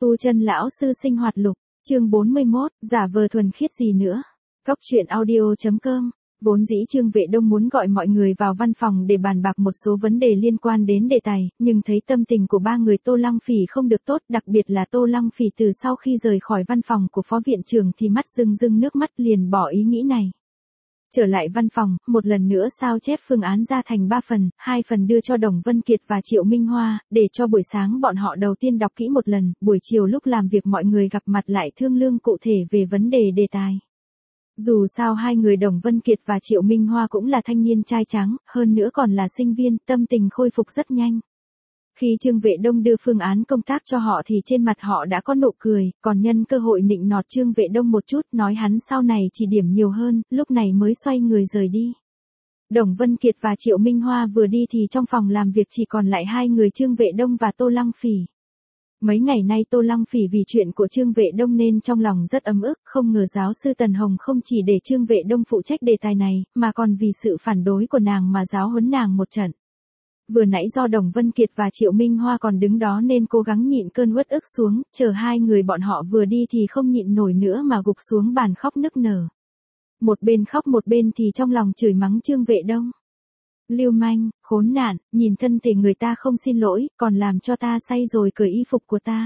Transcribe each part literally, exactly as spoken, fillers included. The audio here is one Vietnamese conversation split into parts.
Tu chân lão sư sinh hoạt lục, chương bốn mươi mốt, giả vờ thuần khiết gì nữa. Góc truyện audio.com. Vốn dĩ Trương Vệ Đông muốn gọi mọi người vào văn phòng để bàn bạc một số vấn đề liên quan đến đề tài, nhưng thấy tâm tình của ba người Tô Lăng Phỉ không được tốt, đặc biệt là Tô Lăng Phỉ từ sau khi rời khỏi văn phòng của phó viện trưởng thì mắt rưng rưng nước mắt, liền bỏ ý nghĩ này. Trở lại văn phòng, một lần nữa sao chép phương án ra thành ba phần, hai phần đưa cho Đồng Vân Kiệt và Triệu Minh Hoa, để cho buổi sáng bọn họ đầu tiên đọc kỹ một lần, buổi chiều lúc làm việc mọi người gặp mặt lại thương lượng cụ thể về vấn đề đề tài. Dù sao hai người Đồng Vân Kiệt và Triệu Minh Hoa cũng là thanh niên trai trắng, hơn nữa còn là sinh viên, tâm tình khôi phục rất nhanh. Khi Trương Vệ Đông đưa phương án công tác cho họ thì trên mặt họ đã có nụ cười, còn nhân cơ hội nịnh nọt Trương Vệ Đông một chút, nói hắn sau này chỉ điểm nhiều hơn, lúc này mới xoay người rời đi. Đồng Vân Kiệt và Triệu Minh Hoa vừa đi thì trong phòng làm việc chỉ còn lại hai người Trương Vệ Đông và Tô Lăng Phỉ. Mấy ngày nay Tô Lăng Phỉ vì chuyện của Trương Vệ Đông nên trong lòng rất ấm ức, không ngờ giáo sư Tần Hồng không chỉ để Trương Vệ Đông phụ trách đề tài này, mà còn vì sự phản đối của nàng mà giáo huấn nàng một trận. Vừa nãy do Đồng Vân Kiệt và Triệu Minh Hoa còn đứng đó nên cố gắng nhịn cơn uất ức xuống, chờ hai người bọn họ vừa đi thì không nhịn nổi nữa mà gục xuống bàn khóc nức nở. Một bên khóc một bên thì trong lòng chửi mắng Trương Vệ Đông. Lưu manh, khốn nạn, nhìn thân thể người ta không xin lỗi, còn làm cho ta say rồi cởi y phục của ta.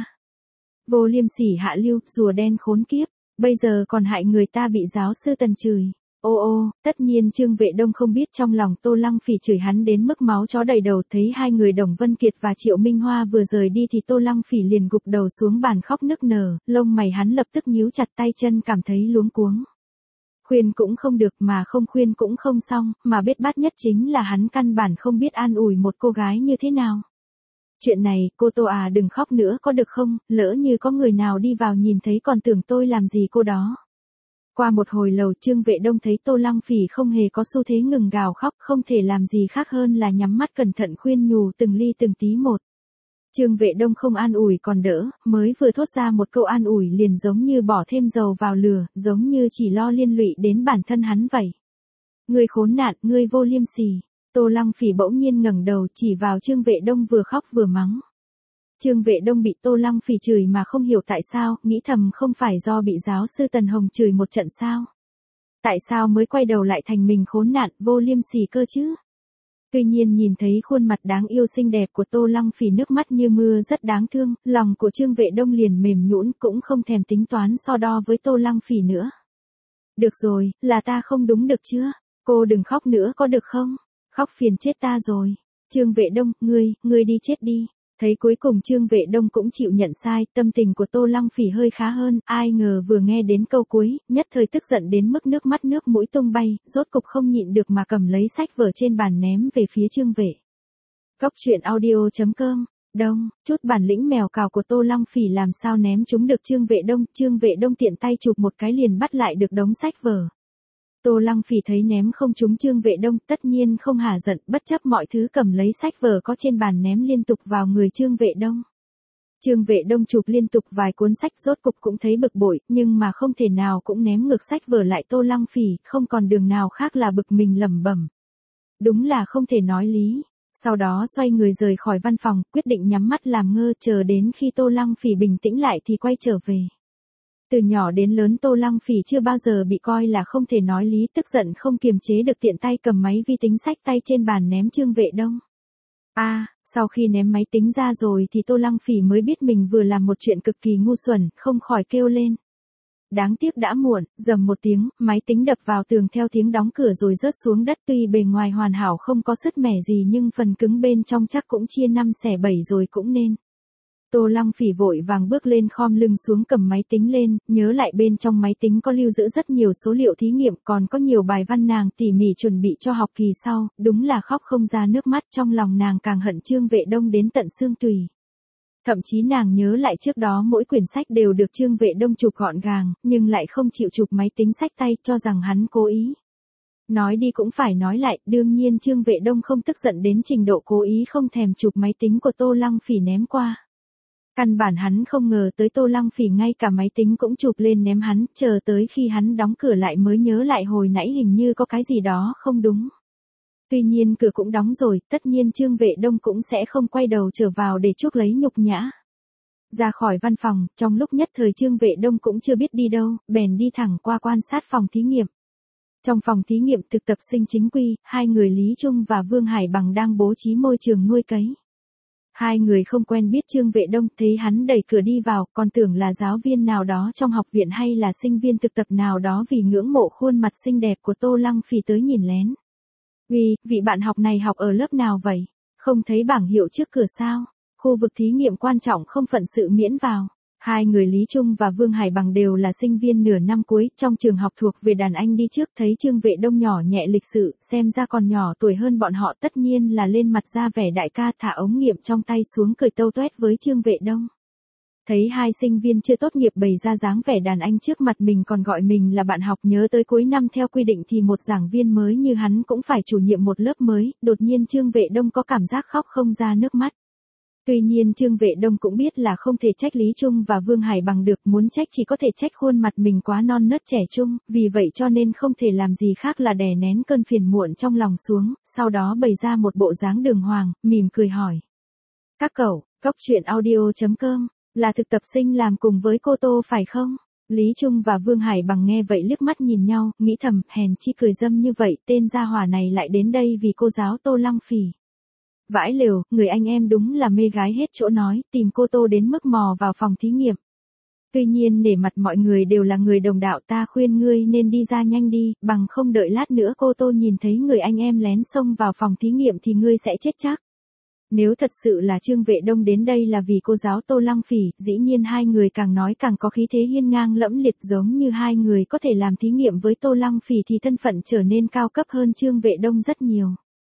Vô liêm sỉ hạ lưu, rùa đen khốn kiếp, bây giờ còn hại người ta bị giáo sư Tần chửi. Ô ô, tất nhiên Trương Vệ Đông không biết trong lòng Tô Lăng Phỉ chửi hắn đến mức máu chó đầy đầu. Thấy hai người Đồng Vân Kiệt và Triệu Minh Hoa vừa rời đi thì Tô Lăng Phỉ liền gục đầu xuống bàn khóc nức nở, lông mày hắn lập tức nhíu chặt, tay chân cảm thấy luống cuống. Khuyên cũng không được, mà không khuyên cũng không xong, mà bết bát nhất chính là hắn căn bản không biết an ủi một cô gái như thế nào. Chuyện này, cô Tô à đừng khóc nữa có được không, lỡ như có người nào đi vào nhìn thấy còn tưởng tôi làm gì cô đó. Qua một hồi lâu Trương Vệ Đông thấy Tô Lăng Phỉ không hề có xu thế ngừng gào khóc, không thể làm gì khác hơn là nhắm mắt cẩn thận khuyên nhủ từng ly từng tí một. Trương Vệ Đông không an ủi còn đỡ, mới vừa thốt ra một câu an ủi liền giống như bỏ thêm dầu vào lửa, giống như chỉ lo liên lụy đến bản thân hắn vậy. Ngươi khốn nạn, ngươi vô liêm sỉ. Tô Lăng Phỉ bỗng nhiên ngẩng đầu chỉ vào Trương Vệ Đông vừa khóc vừa mắng. Trương Vệ Đông bị Tô Lăng Phỉ chửi mà không hiểu tại sao, nghĩ thầm không phải do bị giáo sư Tần Hồng chửi một trận sao. Tại sao mới quay đầu lại thành mình khốn nạn, vô liêm sỉ cơ chứ? Tuy nhiên nhìn thấy khuôn mặt đáng yêu xinh đẹp của Tô Lăng Phỉ nước mắt như mưa rất đáng thương, lòng của Trương Vệ Đông liền mềm nhũn, cũng không thèm tính toán so đo với Tô Lăng Phỉ nữa. Được rồi, là ta không đúng được chưa? Cô đừng khóc nữa có được không? Khóc phiền chết ta rồi. Trương Vệ Đông, ngươi, ngươi đi chết đi. Thấy cuối cùng Trương Vệ Đông cũng chịu nhận sai, tâm tình của Tô Lăng Phỉ hơi khá hơn, ai ngờ vừa nghe đến câu cuối, nhất thời tức giận đến mức nước mắt nước mũi tung bay, rốt cục không nhịn được mà cầm lấy sách vở trên bàn ném về phía Trương Vệ. Góc truyện audio.com. Đông, chút bản lĩnh mèo cào của Tô Lăng Phỉ làm sao ném chúng được Trương Vệ Đông, Trương Vệ Đông tiện tay chụp một cái liền bắt lại được đống sách vở. Tô Lăng Phỉ thấy ném không trúng Trương Vệ Đông, tất nhiên không hả giận, bất chấp mọi thứ cầm lấy sách vở có trên bàn ném liên tục vào người Trương Vệ Đông. Trương Vệ Đông chụp liên tục vài cuốn sách rốt cục cũng thấy bực bội, nhưng mà không thể nào cũng ném ngược sách vở lại Tô Lăng Phỉ, không còn đường nào khác là bực mình lẩm bẩm. Đúng là không thể nói lý. Sau đó xoay người rời khỏi văn phòng, quyết định nhắm mắt làm ngơ chờ đến khi Tô Lăng Phỉ bình tĩnh lại thì quay trở về. Từ nhỏ đến lớn Tô Lăng Phỉ chưa bao giờ bị coi là không thể nói lý, tức giận không kiềm chế được tiện tay cầm máy vi tính sách tay trên bàn ném Trương Vệ Đông. A, à, sau khi ném máy tính ra rồi thì Tô Lăng Phỉ mới biết mình vừa làm một chuyện cực kỳ ngu xuẩn, không khỏi kêu lên. Đáng tiếc đã muộn, rầm một tiếng, máy tính đập vào tường theo tiếng đóng cửa rồi rớt xuống đất, tuy bề ngoài hoàn hảo không có sứt mẻ gì nhưng phần cứng bên trong chắc cũng chia năm xẻ bảy rồi cũng nên. Tô Lăng Phỉ vội vàng bước lên khom lưng xuống cầm máy tính lên, nhớ lại bên trong máy tính có lưu giữ rất nhiều số liệu thí nghiệm, còn có nhiều bài văn nàng tỉ mỉ chuẩn bị cho học kỳ sau, đúng là khóc không ra nước mắt, trong lòng nàng càng hận Trương Vệ Đông đến tận xương tủy. Thậm chí nàng nhớ lại trước đó mỗi quyển sách đều được Trương Vệ Đông chụp gọn gàng, nhưng lại không chịu chụp máy tính sách tay, cho rằng hắn cố ý. Nói đi cũng phải nói lại, đương nhiên Trương Vệ Đông không tức giận đến trình độ cố ý không thèm chụp máy tính của Tô Lăng Phỉ ném qua. Căn bản hắn không ngờ tới Tô Lăng Phỉ ngay cả máy tính cũng chụp lên ném hắn, chờ tới khi hắn đóng cửa lại mới nhớ lại hồi nãy hình như có cái gì đó không đúng. Tuy nhiên cửa cũng đóng rồi, tất nhiên Trương Vệ Đông cũng sẽ không quay đầu trở vào để chuốc lấy nhục nhã. Ra khỏi văn phòng, trong lúc nhất thời Trương Vệ Đông cũng chưa biết đi đâu, bèn đi thẳng qua quan sát phòng thí nghiệm. Trong phòng thí nghiệm thực tập sinh chính quy, hai người Lý Trung và Vương Hải Bằng đang bố trí môi trường nuôi cấy. Hai người không quen biết Trương Vệ Đông, thấy hắn đẩy cửa đi vào, còn tưởng là giáo viên nào đó trong học viện hay là sinh viên thực tập nào đó vì ngưỡng mộ khuôn mặt xinh đẹp của Tô Lăng Phỉ tới nhìn lén. "Uy, vị bạn học này học ở lớp nào vậy? Không thấy bảng hiệu trước cửa sao? Khu vực thí nghiệm quan trọng không phận sự miễn vào." Hai người Lý Trung và Vương Hải Bằng đều là sinh viên nửa năm cuối, trong trường học thuộc về đàn anh đi trước, thấy Trương Vệ Đông nhỏ nhẹ lịch sự, xem ra còn nhỏ tuổi hơn bọn họ, tất nhiên là lên mặt ra vẻ đại ca, thả ống nghiệm trong tay xuống cười tâu toét với Trương Vệ Đông. Thấy hai sinh viên chưa tốt nghiệp bày ra dáng vẻ đàn anh trước mặt mình còn gọi mình là bạn học, nhớ tới cuối năm theo quy định thì một giảng viên mới như hắn cũng phải chủ nhiệm một lớp mới, đột nhiên Trương Vệ Đông có cảm giác khóc không ra nước mắt. Tuy nhiên Trương Vệ Đông cũng biết là không thể trách Lý Trung và Vương Hải Bằng được, muốn trách chỉ có thể trách khuôn mặt mình quá non nớt trẻ trung, vì vậy cho nên không thể làm gì khác là đè nén cơn phiền muộn trong lòng xuống, sau đó bày ra một bộ dáng đường hoàng, mỉm cười hỏi. "Các cậu, cóc truyện audio chấm com, là thực tập sinh làm cùng với cô Tô phải không?" Lý Trung và Vương Hải Bằng nghe vậy liếc mắt nhìn nhau, nghĩ thầm, hèn chi cười dâm như vậy, tên gia hỏa này lại đến đây vì cô giáo Tô Lăng Phỉ. Vãi lều, người anh em đúng là mê gái hết chỗ nói, tìm cô Tô đến mức mò vào phòng thí nghiệm. Tuy nhiên nể mặt mọi người đều là người đồng đạo, ta khuyên ngươi nên đi ra nhanh đi, bằng không đợi lát nữa cô Tô nhìn thấy người anh em lén xông vào phòng thí nghiệm thì ngươi sẽ chết chắc. Nếu thật sự là Trương Vệ Đông đến đây là vì cô giáo Tô Lăng Phỉ, dĩ nhiên hai người càng nói càng có khí thế hiên ngang lẫm liệt, giống như hai người có thể làm thí nghiệm với Tô Lăng Phỉ thì thân phận trở nên cao cấp hơn Trương Vệ Đông rất nhiều.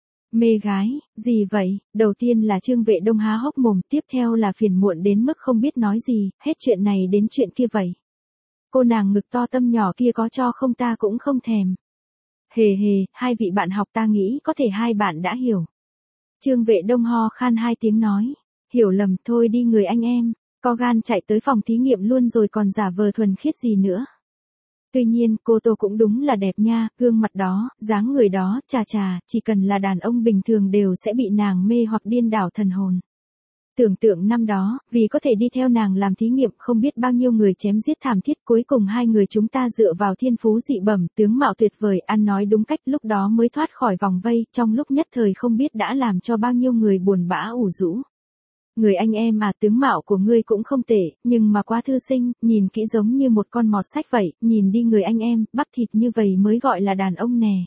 Mê gái, gì vậy? Đầu tiên là Trương Vệ Đông há hốc mồm, tiếp theo là phiền muộn đến mức không biết nói gì, hết chuyện này đến chuyện kia vậy. Cô nàng ngực to tâm nhỏ kia có cho không ta cũng không thèm. Hề hề, hai vị bạn học ta nghĩ có thể hai bạn đã hiểu. Trương Vệ Đông ho khan hai tiếng nói. Hiểu lầm thôi đi người anh em, có gan chạy tới phòng thí nghiệm luôn rồi còn giả vờ thuần khiết gì nữa. Tuy nhiên, cô Tô cũng đúng là đẹp nha, gương mặt đó, dáng người đó, chà chà, chỉ cần là đàn ông bình thường đều sẽ bị nàng mê hoặc điên đảo thần hồn. Tưởng tượng năm đó, vì có thể đi theo nàng làm thí nghiệm không biết bao nhiêu người chém giết thảm thiết, cuối cùng hai người chúng ta dựa vào thiên phú dị bẩm, tướng mạo tuyệt vời, ăn nói đúng cách, lúc đó mới thoát khỏi vòng vây, trong lúc nhất thời không biết đã làm cho bao nhiêu người buồn bã ủ rũ. Người anh em à, tướng mạo của ngươi cũng không tệ, nhưng mà quá thư sinh, nhìn kỹ giống như một con mọt sách vậy, nhìn đi người anh em, bắp thịt như vậy mới gọi là đàn ông nè.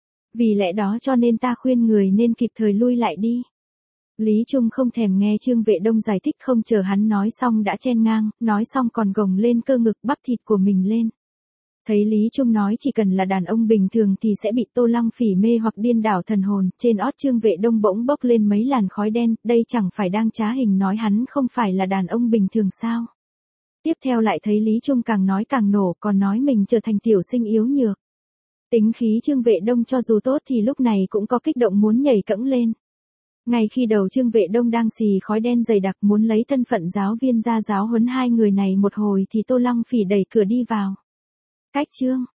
Vì lẽ đó cho nên ta khuyên người nên kịp thời lui lại đi. Lý Trung không thèm nghe Trương Vệ Đông giải thích, không chờ hắn nói xong đã chen ngang, nói xong còn gồng lên cơ ngực bắp thịt của mình lên. Thấy Lý Trung nói chỉ cần là đàn ông bình thường thì sẽ bị Tô Lăng Phỉ mê hoặc điên đảo thần hồn, trên ót Trương Vệ Đông bỗng bốc lên mấy làn khói đen, đây chẳng phải đang trá hình nói hắn không phải là đàn ông bình thường sao. Tiếp theo lại thấy Lý Trung càng nói càng nổ, còn nói mình trở thành tiểu sinh yếu nhược. Tính khí Trương Vệ Đông cho dù tốt thì lúc này cũng có kích động muốn nhảy cẫng lên. Ngay khi đầu Trương Vệ Đông đang xì khói đen dày đặc muốn lấy thân phận giáo viên ra giáo huấn hai người này một hồi thì Tô Lăng Phỉ đẩy cửa đi vào. Cách Trương